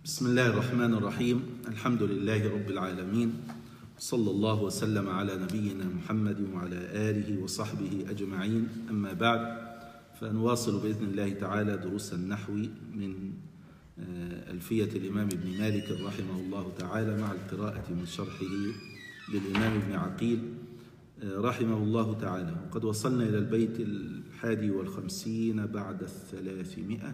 بسم الله الرحمن الرحيم. الحمد لله رب العالمين، صلى الله وسلم على نبينا محمد وعلى آله وصحبه أجمعين. أما بعد، فنواصل بإذن الله تعالى دروس النحو من ألفية الإمام ابن مالك رحمه الله تعالى مع القراءة من شرحه للإمام ابن عقيل رحمه الله تعالى. وقد وصلنا إلى البيت 51 بعد 300،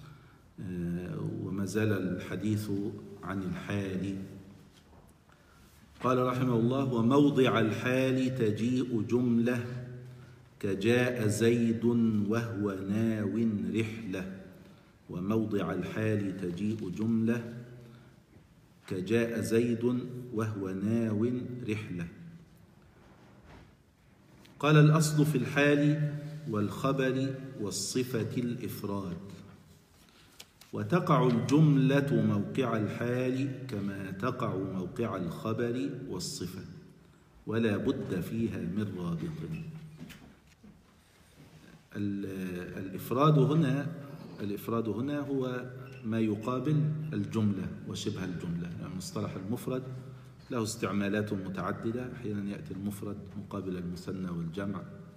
وما زال الحديث عن الحال. قال رحمه الله: وموضع الحال تجيء جملة كجاء زيد وهو ناو رحلة. وموضع الحال تجيء جملة كجاء زيد وهو ناو رحلة. قال: الأصل في الحال والخبر والصفة الإفراد، وتقع الجملة موقع الحال كما تقع موقع الخبر والصفة، ولا بد فيها من رابط. الإفراد هنا هو ما يقابل الجملة وشبه الجملة. يعني مصطلح المفرد له استعمالات متعددة. أحيانا يأتي المفرد مقابل المثنى والجمع،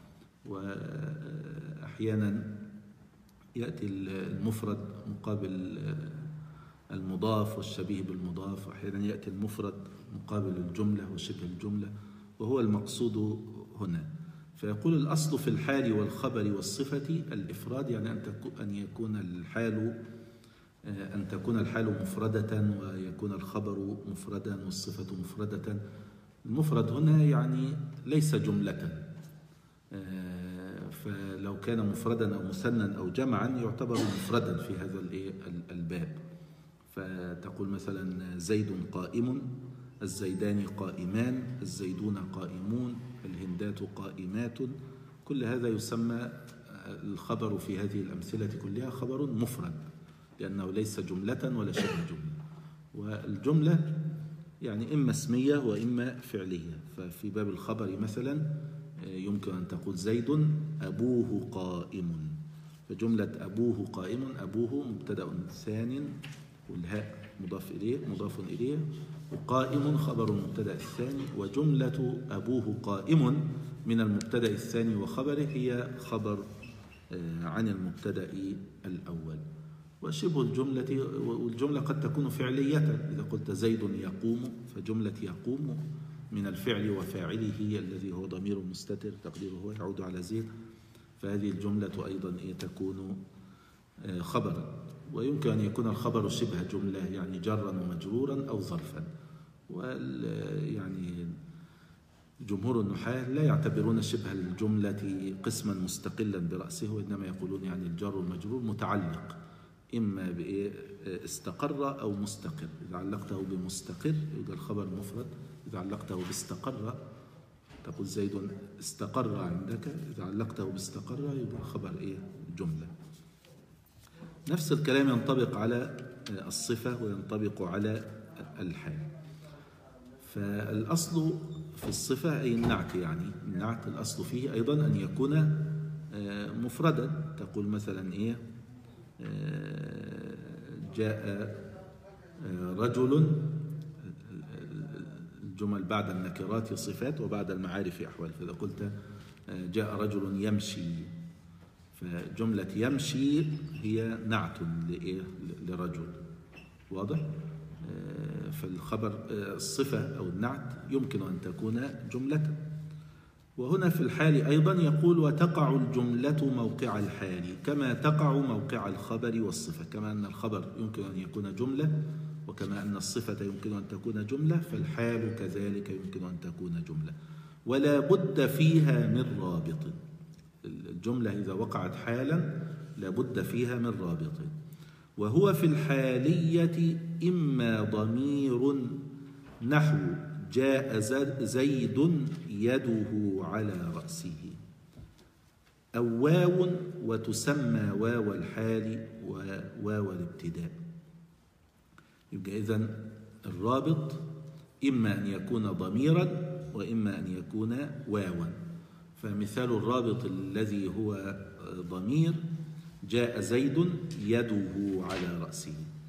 وأحيانا يأتي المفرد مقابل المضاف والشبيه بالمضاف، وأحيانا يأتي المفرد مقابل الجملة وشبه الجملة، وهو المقصود هنا. فيقول: الأصل في الحال والخبر والصفة الإفراد، يعني أن تكون الحال مفردة ويكون الخبر مفردا والصفة مفردة. المفرد هنا يعني ليس جملة، فلو كان مفردا أو مثنى أو جمعا يعتبر مفردا في هذا الباب. فتقول مثلا: زيد قائم، الزيدان قائمان، الزيدون قائمون، الهندات قائمات. كل هذا يسمى الخبر في هذه الأمثلة كلها خبر مفرد، لأنه ليس جملة ولا شبه جملة. والجملة يعني إما اسمية وإما فعلية. ففي باب الخبر مثلا يمكن أن تقول: زيد أبوه قائم. فجملة أبوه قائم، أبوه مبتدأ ثان والهاء مضاف إليه، وقائم خبر المبتدأ الثاني. وجملة أبوه قائم من المبتدأ الثاني وخبره هي خبر عن المبتدأ الأول. وشبه الجملة، والجملة قد تكون فعلية. إذا قلت زيد يقوم، فجملة يقوم من الفعل وفاعله الذي هو ضمير مستتر تقديره هو يعود على زيد، فهذه الجملة أيضا تكون خبرا. ويمكن أن يكون الخبر شبه جملة، يعني جرا ومجرورا أو ظرفا. يعني جمهور النحاة لا يعتبرون شبه الجملة قسما مستقلا برأسه، وإنما يقولون يعني الجر والمجرور متعلق إما باستقر أو مستقر. إذا علقته بمستقر يبقى الخبر مفرد، إذا علقته باستقر تقول زيد استقر عندك، إذا علقته باستقر يبقى الخبر جملة. نفس الكلام ينطبق على الصفة وينطبق على الحال. فالأصل في الصفة أي النعت، يعني النعت الأصل فيه أيضا أن يكون مفردا. تقول مثلا جاء رجل، الجمل بعد النكرات صفات وبعد المعارف أحوال. فإذا قلت جاء رجل يمشي، فجملة يمشي هي نعت لرجل، واضح؟ فالخبر الصفة أو النعت يمكن أن تكون جملة. وهنا في الحال أيضا يقول: وتقع الجملة موقع الحال كما تقع موقع الخبر والصفة. كما أن الخبر يمكن أن يكون جملة، وكما أن الصفة يمكن أن تكون جملة، فالحال كذلك يمكن أن تكون جملة، ولا بد فيها من رابط. الجملة إذا وقعت حالا لا بد فيها من رابط. وهو في الحالية إما ضمير نحو جاء زيد يده على رأسه، أو واو، وتسمى واو الحال وواو الابتداء. يبقى إذن الرابط إما أن يكون ضميرا وإما أن يكون واوا. فمثال الرابط الذي هو ضمير: جاء زيد يده على رأسه.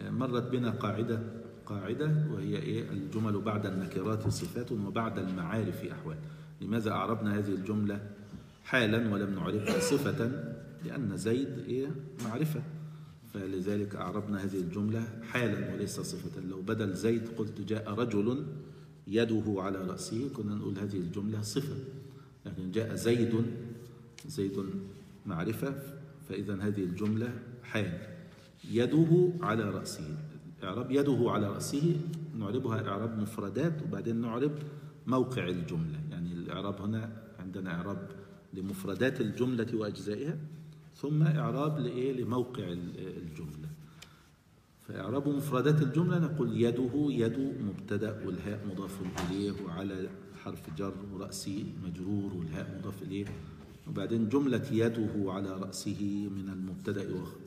مرت بنا قاعدة وهي إيه؟ الجمل بعد النكرات صفات وبعد المعارف أحوال. لماذا أعربنا هذه الجملة حالا ولم نعرفها صفة؟ لأن زيد إيه؟ معرفة، فلذلك أعربنا هذه الجملة حالا وليس صفة. لو بدل زيد قلت جاء رجل يده على رأسه كنا نقول هذه الجملة صفة، لكن جاء زيد معرفة، فإذا هذه الجملة حال. يده على رأسه، إعراب يده على رأسه نعربها إعراب مفردات وبعدين نعرب موقع الجملة. يعني الإعراب هنا عندنا إعراب لمفردات الجملة وأجزائها، ثم إعراب لموقع الجملة. فإعراب مفردات الجملة نقول يده، يد مبتدأ والهاء مضاف إليه وعلى حرف جر ورأسه مجرور والهاء مضاف إليه، وبعدين جملة يده على رأسه من المبتدأ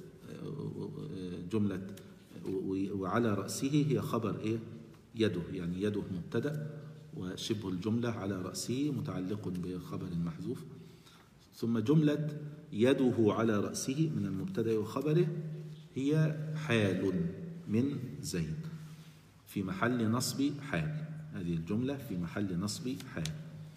جملة وعلى رأسه هي خبر يده، يعني يده مبتدأ وشبه الجملة على رأسه متعلق بخبر محذوف، ثم جملة يده على رأسه من المبتدأ وخبره هي حال من زيد في محل نصب حال. هذه الجملة في محل نصب حال.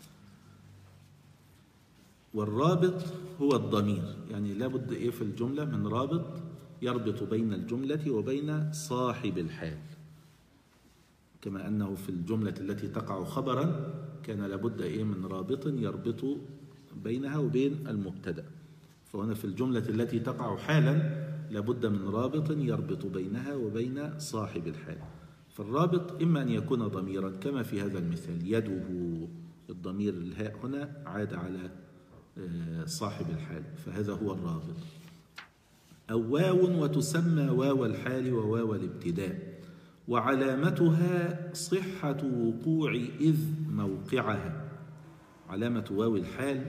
والرابط هو الضمير، يعني لابد في الجملة من رابط يربط بين الجملة وبين صاحب الحال، كما أنه في الجملة التي تقع خبرا كان لابد من رابط يربط بينها وبين المبتدأ، فهنا في الجملة التي تقع حالا لابد من رابط يربط بينها وبين صاحب الحال. فالرابط إما أن يكون ضميرا كما في هذا المثال يده، الضمير الهاء هنا عاد على صاحب الحال فهذا هو الرابط، أو واو وتسمى واو الحال وواو الابتداء، وعلامتها صحة وقوع إذ موقعها. علامة واو الحال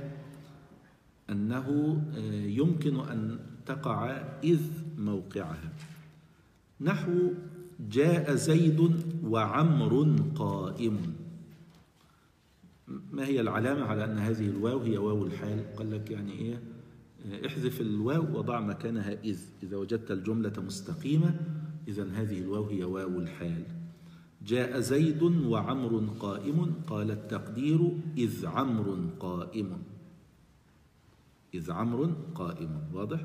أنه يمكن أن تقع إذ موقعها، نحو جاء زيد وعمر قائم. ما هي العلامة على أن هذه الواو هي واو الحال؟ قال لك يعني احذف الواو وضع مكانها إذ، إذا وجدت الجملة مستقيمة إذن هذه الواو هي واو الحال. جاء زيد وعمر قائم، قال التقدير إذ عمر قائم، إذ عمر قائم. واضح؟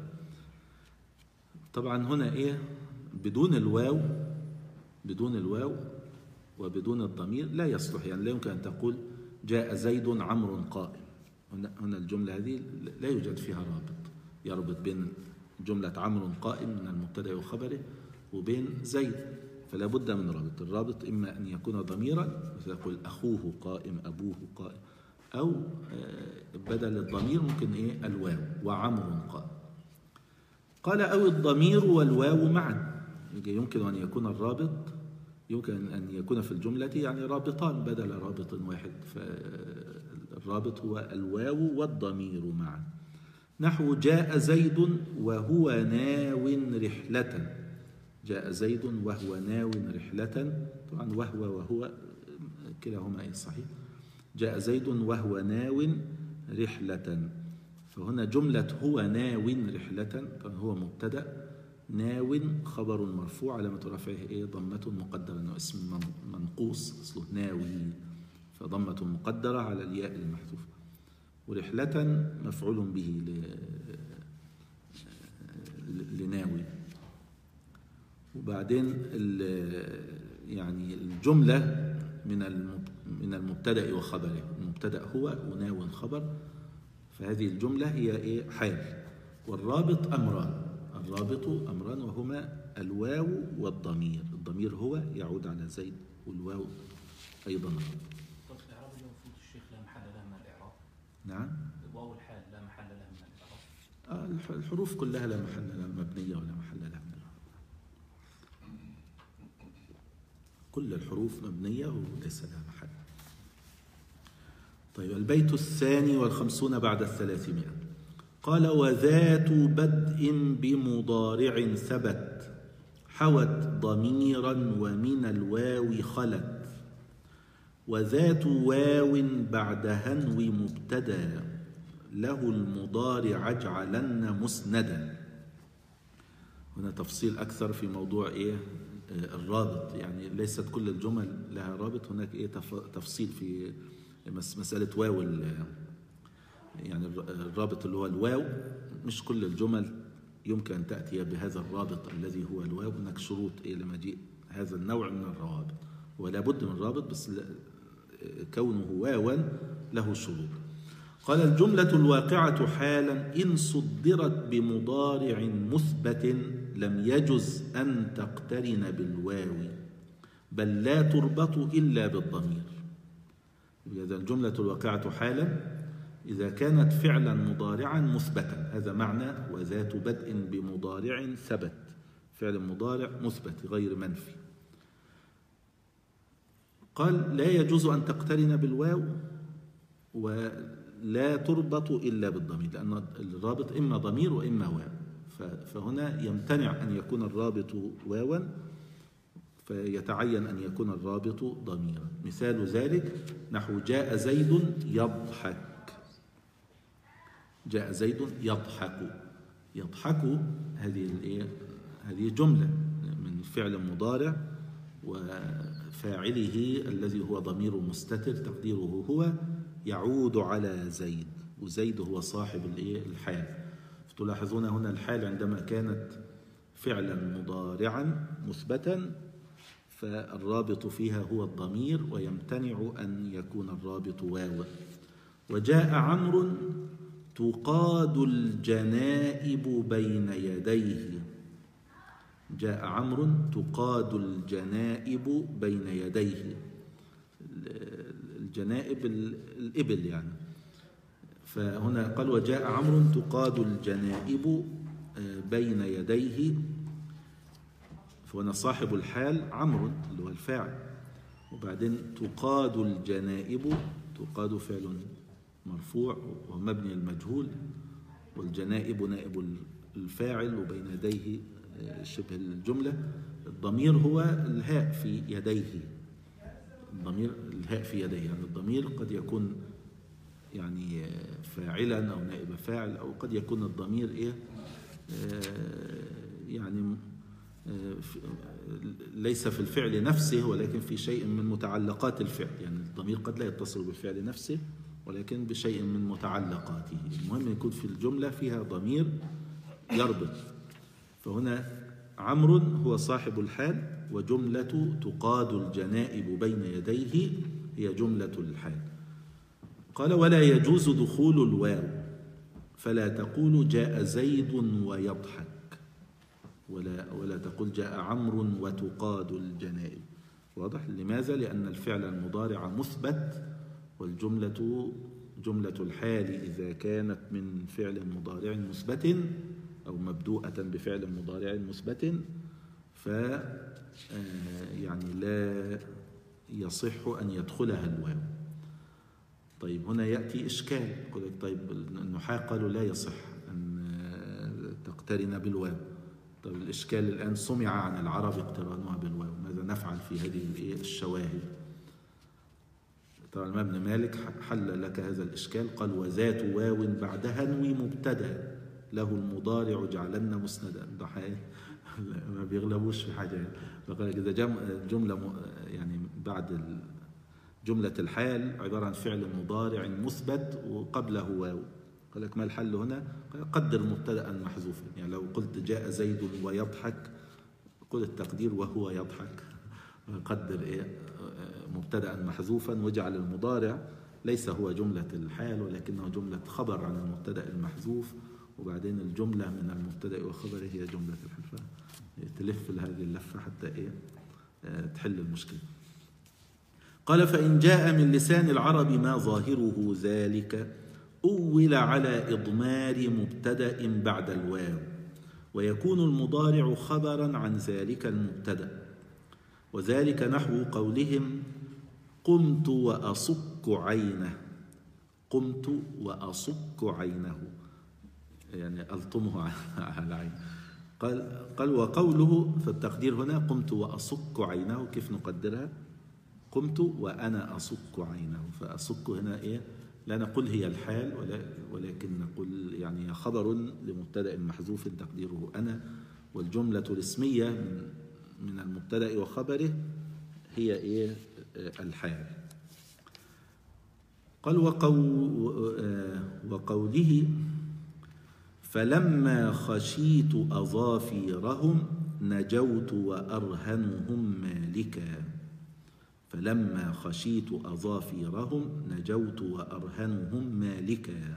طبعا هنا بدون الواو وبدون الضمير لا يصلح، يعني لا يمكن أن تقول جاء زيد عمر قائم. هنا الجملة هذه لا يوجد فيها رابط يربط بين جملة عمر قائم من المبتدأ وخبره وبين زيد، فلا بد من رابط. الرابط إما أن يكون ضميرا مثل يقول أخوه قائم، أبوه قائم، أو بدل الضمير ممكن الواو وعمر قائم. قال أو الضمير والواو معا، يمكن أن يكون الرابط يمكن أن يكون في الجملة يعني رابطان بدل رابط واحد، فالرابط هو الواو والضمير معا. نحو جاء زيد وهو ناو رحلة، جاء زيد وهو ناو رحلة، طبعا وهو كلاهما صحيح. جاء زيد وهو ناو رحلة، فهنا جملة هو ناو رحلة هو مبتدأ، ناو خبر مرفوع علامة رفعه ضمة مقدرة، أنه اسم منقوص أصله ناوي فضمة مقدرة على الياء المحذوفة، ورحلة مفعول به لناوي. وبعدين يعني الجملة من المبتدأ وخبره، المبتدأ هو وناو خبر، فهذه الجملة هي حال. والرابط أمران وهما الواو والضمير. الضمير هو يعود على زيد والواو أيضا. طب الإعراب اللي المفروض الشيخ لا محل له من الإعراب؟ نعم. واو الحال لا محل له من الإعراب. الحروف كلها لا محل لها مبنية ولا محل لها من الإعراب. كل الحروف مبنية وليس لها محل. طيب البيت 52 بعد 300. قال وذات بدء بمضارع ثبت، حوت ضميرا ومن الواو خلت، وذات واو بعد هنو مبتدا، له المضارع اجعلن مسندا. هنا تفصيل أكثر في موضوع إيه الرابط، يعني ليست كل الجمل لها رابط، هناك إيه تفصيل في مسألة واو يعني الرابط اللي هو الواو، مش كل الجمل يمكن أن تأتي بهذا الرابط الذي هو الواو، هناك شروط إيه لمجيء هذا النوع من الروابط، ولا بد من رابط، بس كونه واوا له شروط. قال الجملة الواقعة حالا إن صدرت بمضارع مثبت لم يجز أن تقترن بالواو بل لا تربط إلا بالضمير. إذا الجملة الواقعة حالا إذا كانت فعلا مضارعا مثبتا، هذا معنى وذات بدء بمضارع ثبت، فعل مضارع مثبت غير منفي. قال لا يجوز أن تقترن بالواو ولا تربط إلا بالضمير، لأن الرابط إما ضمير وإما واو، فهنا يمتنع أن يكون الرابط واوا، فيتعين أن يكون الرابط ضميرا. مثال ذلك نحو جاء زيد يضحك، جاء زيد يضحك، يضحك هذه جملة من فعل مضارع وفاعله الذي هو ضمير مستتر تقديره هو يعود على زيد، وزيد هو صاحب الحال. تلاحظون هنا الحال عندما كانت فعلا مضارعا مثبتا فالرابط فيها هو الضمير ويمتنع أن يكون الرابط واو. وجاء عمرو تقاد الجنائب بين يديه، جاء عمرو تقاد الجنائب بين يديه، الجنائب الإبل يعني، فهنا قال وجاء عمرو تقاد الجنائب بين يديه، فهنا صاحب الحال عمرو اللي هو الفاعل، وبعدين تقاد الجنائب، تقاد فعل مرفوع ومبني المجهول، والجنائب نائب الفاعل وبين يديه شبه الجملة، الضمير هو الهاء في يديه، الضمير الهاء في يديه، يعني الضمير قد يكون يعني فاعلا أو نائب فاعل، أو قد يكون الضمير يعني ليس في الفعل نفسه ولكن في شيء من متعلقات الفعل، يعني الضمير قد لا يتصل بالفعل نفسه ولكن بشيء من متعلقاته، المهم يكون في الجملة فيها ضمير يربط. فهنا عمرو هو صاحب الحال، وجملة تقاد الجنائب بين يديه هي جملة الحال. قال ولا يجوز دخول الواو فلا تقول جاء زيد ويضحك، ولا تقول جاء عمرو وتقاد الجنائب. واضح؟ لماذا؟ لأن الفعل المضارع مثبت، والجملة جملة الحال إذا كانت من فعل مضارع مثبت أو مبدوءة بفعل مضارع مثبت يعني لا يصح أن يدخلها الواو. طيب هنا يأتي إشكال، يقول لك طيب النحاة قالوا لا يصح أن تقترن بالواو، طيب الإشكال الآن سمع عن العرب اقترانها بالواو، ماذا نفعل في هذه الشواهد؟ طبعا ابن مالك حل لك هذا الإشكال، قال وذات واو بعدها نوي مبتدأ له المضارع جعلنا مسندا، ما بيغلبوش في حاجة، فقال إذا جملة يعني بعد جملة الحال عبارة عن فعل مضارع مثبت وقبله واو، قال لك ما الحل هنا؟ قدر مبتدأ محذوفا، يعني لو قلت جاء زيد ويضحك قل التقدير وهو يضحك، قدر مبتدأ محذوفا واجعل المضارع ليس هو جملة الحال ولكنه جملة خبر عن المبتدأ المحذوف، وبعدين الجملة من المبتدأ وخبره هي جملة الحال، تلف هذه اللفة حتى تحل المشكلة. قال فإن جاء من لسان العرب ما ظاهره ذلك أول على إضمار مبتدأ بعد الواو، ويكون المضارع خبرا عن ذلك المبتدأ، وذلك نحو قولهم قمت وأصك عينه، قمت وأصك عينه يعني ألطمه على العين. قال وقوله في التقدير هنا قمت وأصك عينه، كيف نقدرها؟ قمت وأنا أصك عينه، فأصك هنا لا نقول هي الحال ولكن نقول يعني خبر لمبتدأ محذوف تقديره أنا، والجملة الاسمية من المبتدأ وخبره هي إيه؟ الحال. قال وقوله فلما خشيت أظافيرهم نجوت وأرهنهم مالكا. فلما خشيت أظافيرهم نجوت وأرهنهم مالكا.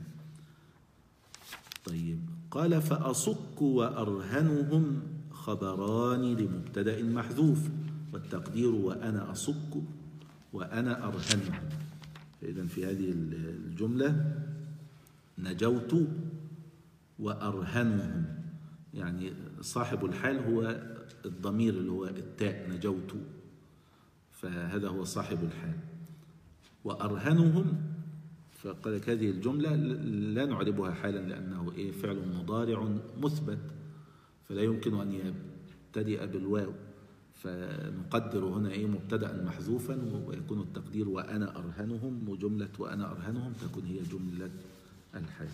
طيب، قال فأصك وأرهنهم خبران لمبتدأ محذوف، والتقدير وأنا أصك وأنا أرهنهم. إذن في هذه الجملة نجوت وأرهنهم، يعني صاحب الحال هو الضمير اللي هو التاء نجوت، فهذا هو صاحب الحال. وأرهنهم، فقال لك هذه الجملة لا نعربها حالا لأنه فعل مضارع مثبت، فلا يمكن أن يبتدئ بالواو، فنقدر هنا مبتدأ محذوفا، ويكون التقدير وأنا أرهنهم، وجملة وأنا أرهنهم تكون هي جملة الحال.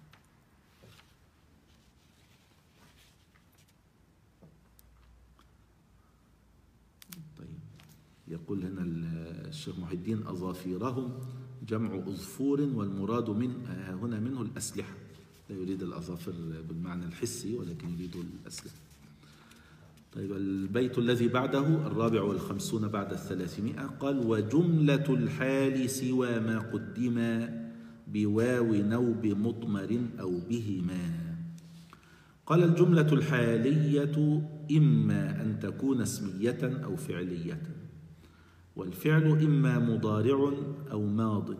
طيب، يقول هنا الشيخ محي الدين أظافيرهم جمع أظفور، والمراد هنا منه الأسلحة، لا يريد الأظافر بالمعنى الحسي ولكن يريد الأسلحة. طيب، البيت الذي بعده 54 بعد 300 قال وجملة الحال سوى ما قدم بواو أو بمضمر أو بهما. قال الجملة الحالية إما أن تكون اسمية أو فعلية، والفعل إما مضارع أو ماض،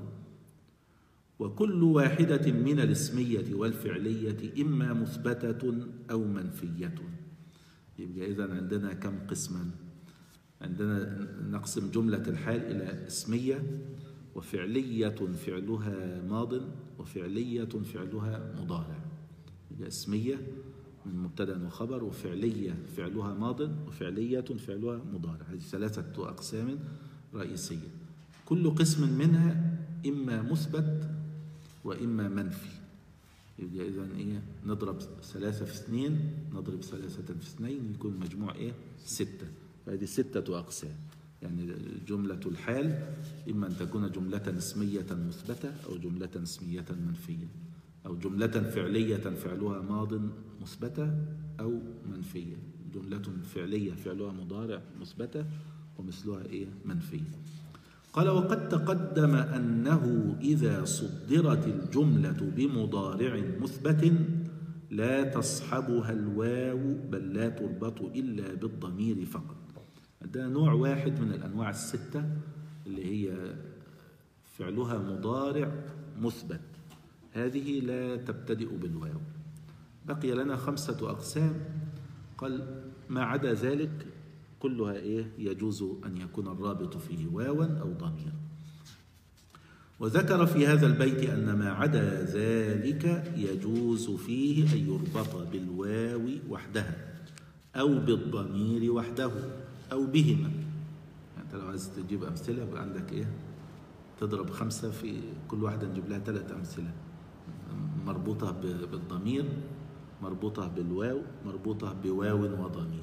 وكل واحدة من الاسمية والفعلية إما مثبتة أو منفية. يبقى إذن عندنا كم قسما؟ عندنا نقسم جملة الحال إلى اسمية وفعلية فعلها ماض وفعلية فعلها مضارع. يبقى اسمية من مبتدأ وخبر، وفعلية فعلها ماض، وفعلية فعلها مضارع. هذه 3 أقسام رئيسية، كل قسم منها إما مثبت وإما منفي. يبقى إذن نضرب 3 في 2، نضرب 3 في 2 يكون مجموع 6. فهذه 6 أقسام. يعني جملة الحال إما أن تكون جملة اسمية مثبتة أو جملة اسمية منفية، أو جملة فعلية فعلها ماض مثبتة أو منفية، جملة فعلية فعلها مضارع مثبتة ومثلها منفية. قال وقد تقدم أنه إذا صدرت الجملة بمضارع مثبت لا تصحبها الواو بل لا تربط إلا بالضمير فقط. عندنا نوع واحد من الأنواع 6 اللي هي فعلها مضارع مثبت، هذه لا تبتدئ بالواو. بقي لنا 5 أقسام، قال ما عدا ذلك كلها يجوز أن يكون الرابط فيه واوا أو ضمير. وذكر في هذا البيت أن ما عدا ذلك يجوز فيه أن يربط بالواو وحدها أو بالضمير وحده أو بهما. أنت لو عايز تجيب أمثلة يبقى عندك تضرب 5 في كل واحدة نجيب لها 3 أمثلة، مربوطة بالضمير، مربوطة بالواو، مربوطة بواو وضمير.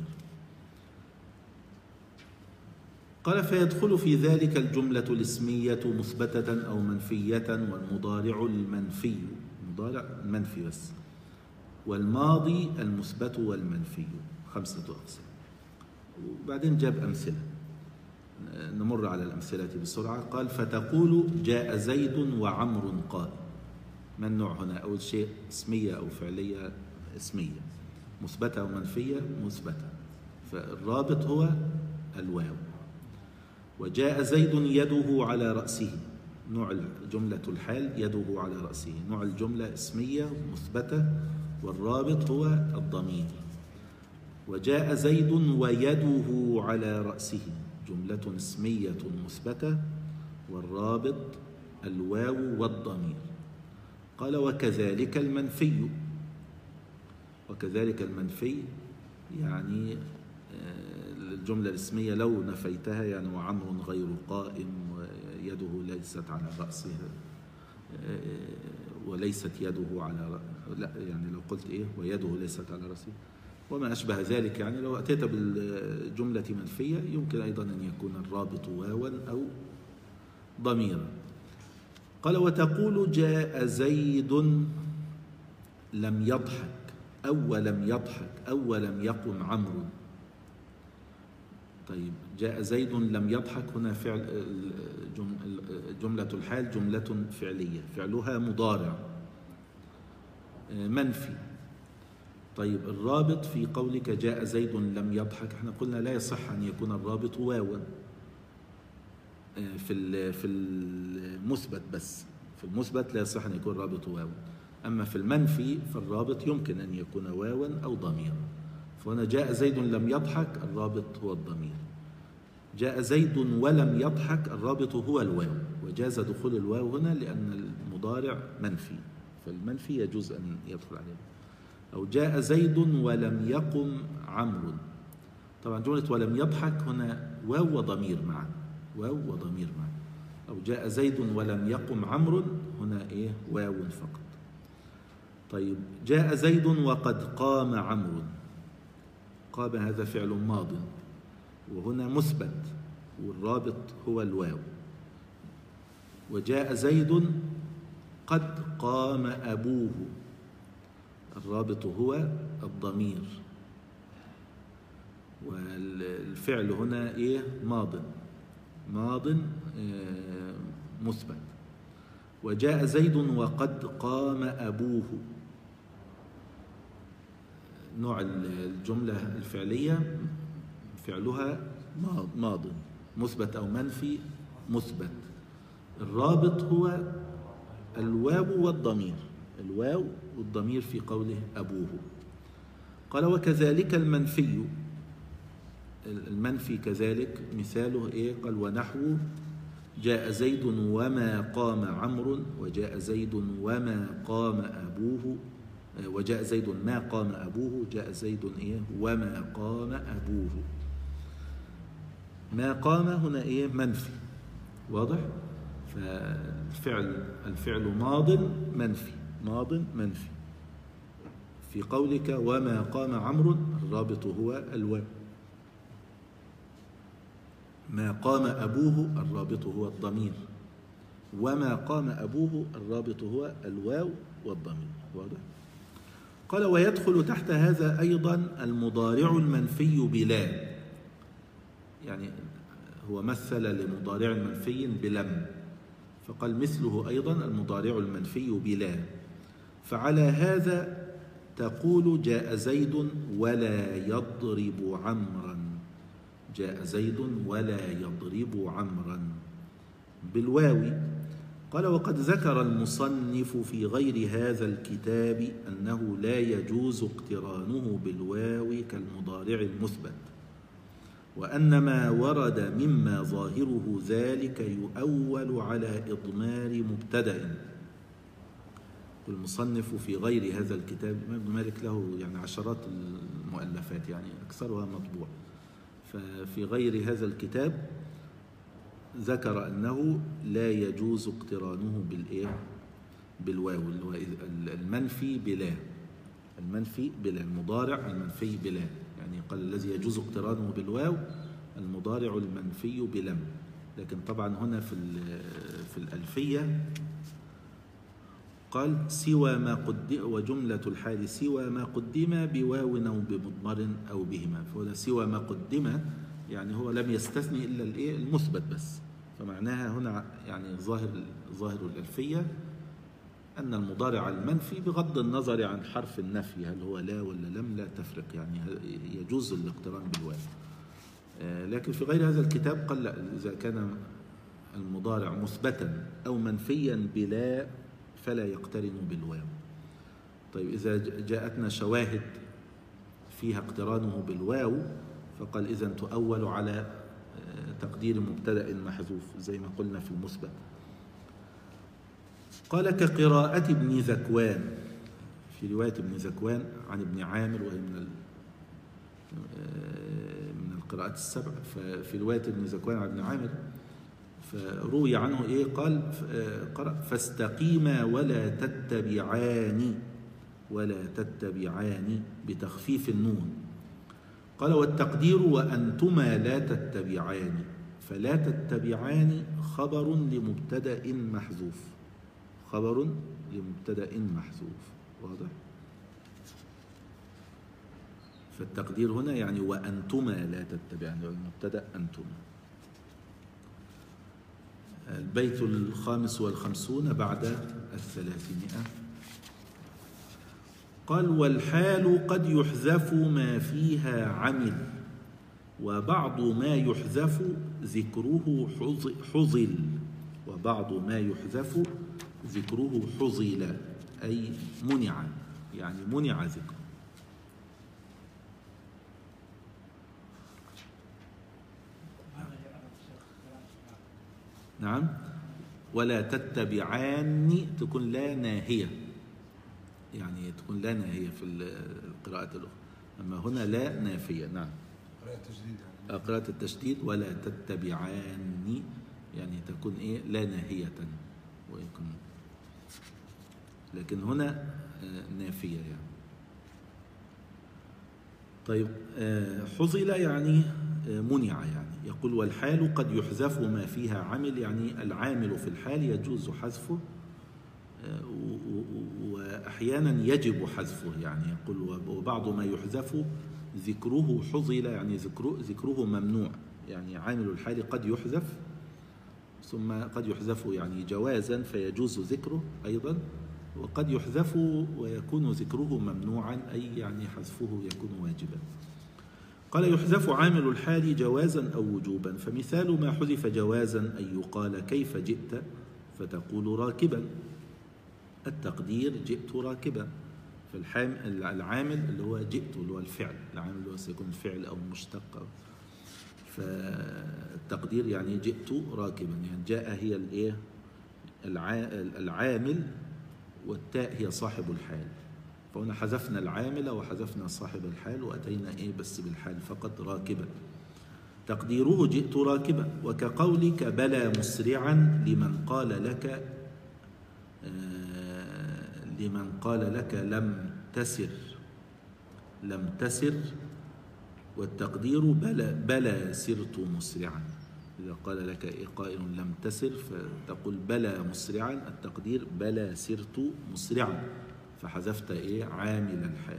قال فيدخل في ذلك الجملة الاسمية مثبتة أو منفية، والمضارع المنفي، المضارع المنفي بس، والماضي المثبت والمنفي. 5 أقسام. وبعدين جاب أمثلة، نمر على الأمثلة بسرعة. قال فتقول جاء زيد وعمر قائم. ما النوع هنا؟ أول شيء اسمية أو فعلية؟ اسمية. مثبتة أو منفية؟ مثبتة، فالرابط هو الواو. وجاء زيد يده على رأسه، نوع جملة الحال يده على رأسه، نوع الجملة اسمية مثبتة والرابط هو الضمير. وجاء زيد ويده على رأسه، جملة اسمية مثبتة والرابط الواو والضمير. قال وكذلك المنفي. وكذلك المنفي يعني الجملة الاسمية لو نفيتها يعني وعمر غير قائم ويده ليست على رأسه وليست يده على لا، يعني لو قلت ويده ليست على رأسه وما أشبه ذلك. يعني لو أتيت بالجملة منفية يمكن أيضا أن يكون الرابط واوا أو ضميرا. قال وتقول جاء زيد لم يضحك أو لم يضحك أو لم يقم عمرو. طيب جاء زيد لم يضحك، هنا فعل جملة الحال جملة فعلية فعلها مضارع منفي. طيب الرابط في قولك جاء زيد لم يضحك، احنا قلنا لا يصح أن يكون الرابط واوا في المثبت، بس في المثبت لا يصح أن يكون الرابط واوا. أما في المنفي فالرابط يمكن أن يكون واوا أو ضميرا. فهنا جاء زيد لم يضحك الرابط هو الضمير، جاء زيد ولم يضحك الرابط هو الواو، وجاز دخول الواو هنا لأن المضارع منفي، فالمنفي يجوز أن يدخل عليه. أو جاء زيد ولم يقم عمرو، طبعا جملة ولم يضحك هنا واو وضمير معا، واو وضمير معا. أو جاء زيد ولم يقم عمرو هنا إيه واو فقط. طيب جاء زيد وقد قام عمرو، قام هذا فعل ماض وهنا مثبت والرابط هو الواو. وجاء زيد قد قام أبوه، الرابط هو الضمير، والفعل هنا إيه ماض مثبت. وجاء زيد وقد قام أبوه، نوع الجملة الفعلية فعلها ماض مثبت أو منفي مثبت، الرابط هو الواو والضمير، الواو والضمير في قوله أبوه. قال وكذلك المنفي كذلك مثاله إيه؟ قال ونحو جاء زيد وما قام عمرو، وجاء زيد وما قام أبوه، وجاء زيد ما قام أبوه، جاء زيد إيه وما قام أبوه. ما قام هنا إيه منفي، واضح؟ فالفعل ماض منفي في قولك وما قام عمرو الرابط هو الواو. ما قام أبوه الرابط هو الضمير، وما قام أبوه الرابط هو الواو والضمير، واضح؟ قال ويدخل تحت هذا أيضا المضارع المنفي بلا، يعني هو مثل لمضارع منفي بلم فقال مثله أيضا المضارع المنفي بلا. فعلى هذا تقول جاء زيد ولا يضرب عمرا، جاء زيد ولا يضرب عمرا بالواو. قال وقد ذكر المصنف في غير هذا الكتاب أنه لا يجوز اقترانه بالواو كالمضارع المثبت، وأن ما ورد مما ظاهره ذلك يؤول على إضمار مبتدأ. والمصنف في غير هذا الكتاب، الإمام ابن مالك له يعني عشرات المؤلفات يعني أكثرها مطبوع، ففي غير هذا الكتاب ذكر أنه لا يجوز اقترانه بالواو، المنفي بلا المضارع المنفي بلا، يعني قال الذي يجوز اقترانه بالواو المضارع المنفي بلم. لكن طبعا هنا في الألفية قال سوى ما قدم، وجملة الحال سوى ما قدم بواو أو بمضمر أو بهما، فهنا سوى ما قدم يعني هو لم يستثني إلا المثبت بس، فمعناها هنا يعني ظاهر الألفية أن المضارع المنفي بغض النظر عن حرف النفي هل هو لا ولا لم لا تفرق، يعني يجوز الاقتران بالواو. لكن في غير هذا الكتاب قال لا، إذا كان المضارع مثبتا أو منفيا بلا فلا يقترن بالواو. طيب إذا جاءتنا شواهد فيها اقترانه بالواو فقال إذن تؤول على تقدير مبتدأ محذوف زي ما قلنا في المثبت. قال كقراءة ابن ذكوان، في رواية ابن ذكوان عن ابن عامر وهي من القراءات السبع، ففي رواية ابن ذكوان عن ابن عامر فروي عنه قال قرأ فاستقيما ولا تتبعان ولا تتبعان بتخفيف النون. قال والتقدير وأنتما لا تتبعان، فلا تتبعان خبر لمبتدأ محذوف، خبر لمبتدأ محذوف. واضح؟ فالتقدير هنا يعني وأنتما لا تتبعان، المبتدأ أنتما. البيت 55 بعد 300. قال والحال قد يحذف ما فيها عمل، وبعض ما يحذف ذكره حظل، وبعض ما يحذف ذكره حظل أي منع، يعني منع ذكره. نعم. ولا تتبعان تكون لا ناهية، يعني تكون لا ناهية في القراءة الأخرى، أما هنا لا نافية. نعم. قراءة التشديد ولا تتبعان يعني تكون إيه لا ناهية، ويكون لكن هنا نافية يعني. طيب حظل يعني منع، يعني يقول والحال قد يحذف ما فيها عمل، يعني العامل في الحال يجوز حذفه وأحيانا يجب حذفه، يعني يقول وبعض ما يحذف ذكره حظل، يعني ذكره ممنوع، يعني عامل الحال قد يحذف، ثم قد يحذف يعني جوازا فيجوز ذكره أيضا، وقد يحذف ويكون ذكره ممنوعا أي يعني حذفه يكون واجبا. قال يحذف عامل الحال جوازا أو وجوبا، فمثال ما حذف جوازا أن يقال كيف جئت فتقول راكبا، التقدير جئت راكبا، فالعامل اللي هو جئت اللي هو الفعل، العامل اللي هو سيكون فعل أو مشتق، فالتقدير يعني جئت راكبا، يعني جاء هي الايه العامل والتاء هي صاحب الحال، فهنا حذفنا العامل وحذفنا صاحب الحال وأتينا إيه بس بالحال فقط راكبا. تقديره جئت راكبا، وكقولك بلى مسرعا لمن قال لك لم تسر، والتقدير بلى سرت مسرعا. إذا قال لك قائل لم تسر فتقول بلى مسرعا، التقدير بلى سرت مسرعا، فحذفت عامل الحال.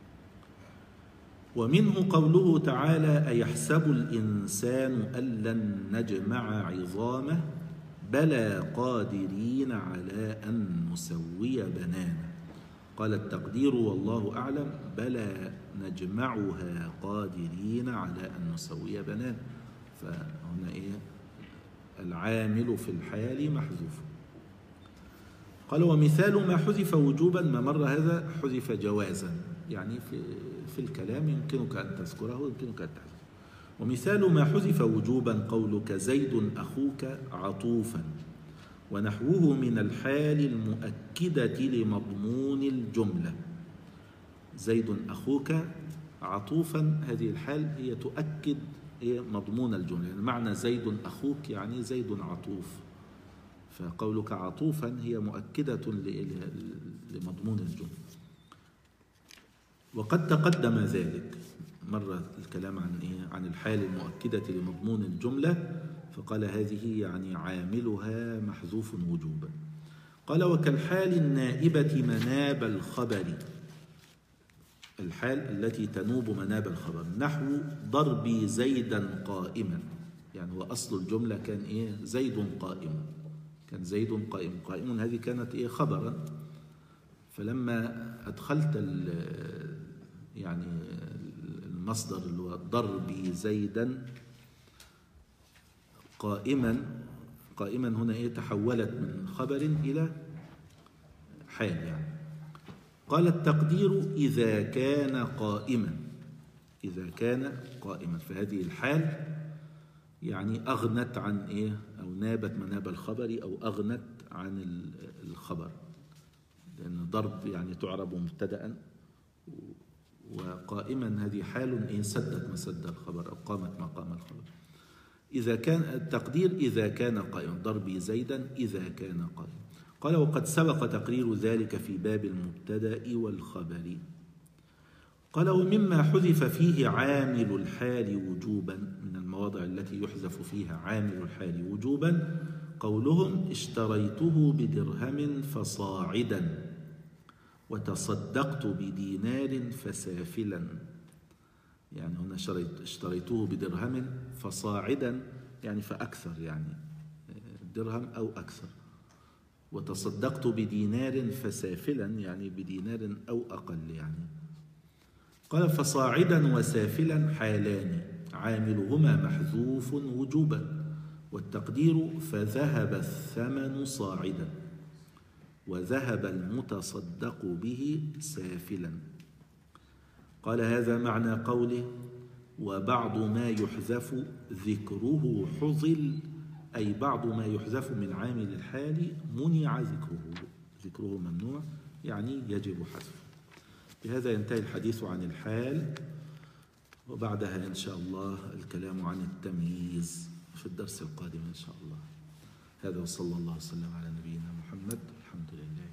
ومنه قوله تعالى أيحسب الإنسان أن لن نجمع عظامه بلى قادرين على أن نسوي بنانه. قال التقدير والله أعلم بلى نجمعها قادرين على أن نسوي بنانه، فهنا العامل في الحال محذوف. قال ومثال ما حذف وجوبا ما مر هذا حذف جوازا، يعني في الكلام يمكنك أن تذكره ويمكنك أن تحذف. ومثال ما حذف وجوبا قولك زيد أخوك عطوفا، ونحوه من الحال المؤكدة لمضمون الجملة. زيد أخوك عطوفا، هذه الحال هي تؤكد مضمون الجملة، يعني معنى زيد أخوك يعني زيد عطوف، فقولك عطوفا هي مؤكدة لمضمون الجملة. وقد تقدم ذلك، مر الكلام عن الحال المؤكدة لمضمون الجملة، فقال هذه يعني عاملها محذوف وجوبا. قال وكالحال النائبة مناب الخبر، الحال التي تنوب مناب الخبر، نحو ضربي زيدا قائما، يعني وأصل الجملة كان زيد قائم، كان زيد قائم، قائم هذه كانت خبرا، فلما أدخلت يعني المصدر اللي هو ضربي زيدا قائما هنا تحولت من خبر إلى حال يعني. قال التقدير إذا كان قائما، فهذه الحال يعني أغنت عن أو نابت مناب الخبر أو أغنت عن الخبر، لأن ضرب يعني تعرب مبتدأ، وقائما هذه حال سدت مسد الخبر أو قامت مقام الخبر. إذا كان التقدير إذا كان قائما، ضربي زيدا إذا كان قائما. قال وقد سبق تقرير ذلك في باب المبتدأ والخبر. قال ومما حذف فيه عامل الحال وجوبا، من المواضع التي يحذف فيها عامل الحال وجوبا قولهم اشتريته بدرهم فصاعدا وتصدقت بدينار فسافلا. يعني هنا اشتريته بدرهم فصاعدا يعني فأكثر، يعني درهم أو أكثر، وتصدقت بدينار فسافلا يعني بدينار أو أقل يعني. قال فصاعدا وسافلا حالان عاملهما محذوف وجوبا، والتقدير فذهب الثمن صاعدا وذهب المتصدق به سافلا. قال هذا معنى قوله وبعض ما يحذف ذكره حظل، أي بعض ما يحذف من عامل الحال منع ذكره ممنوع يعني يجب حذفه. بهذا ينتهي الحديث عن الحال، وبعدها إن شاء الله الكلام عن التمييز في الدرس القادم إن شاء الله. هذا وصلى الله وسلم على نبينا محمد، الحمد لله.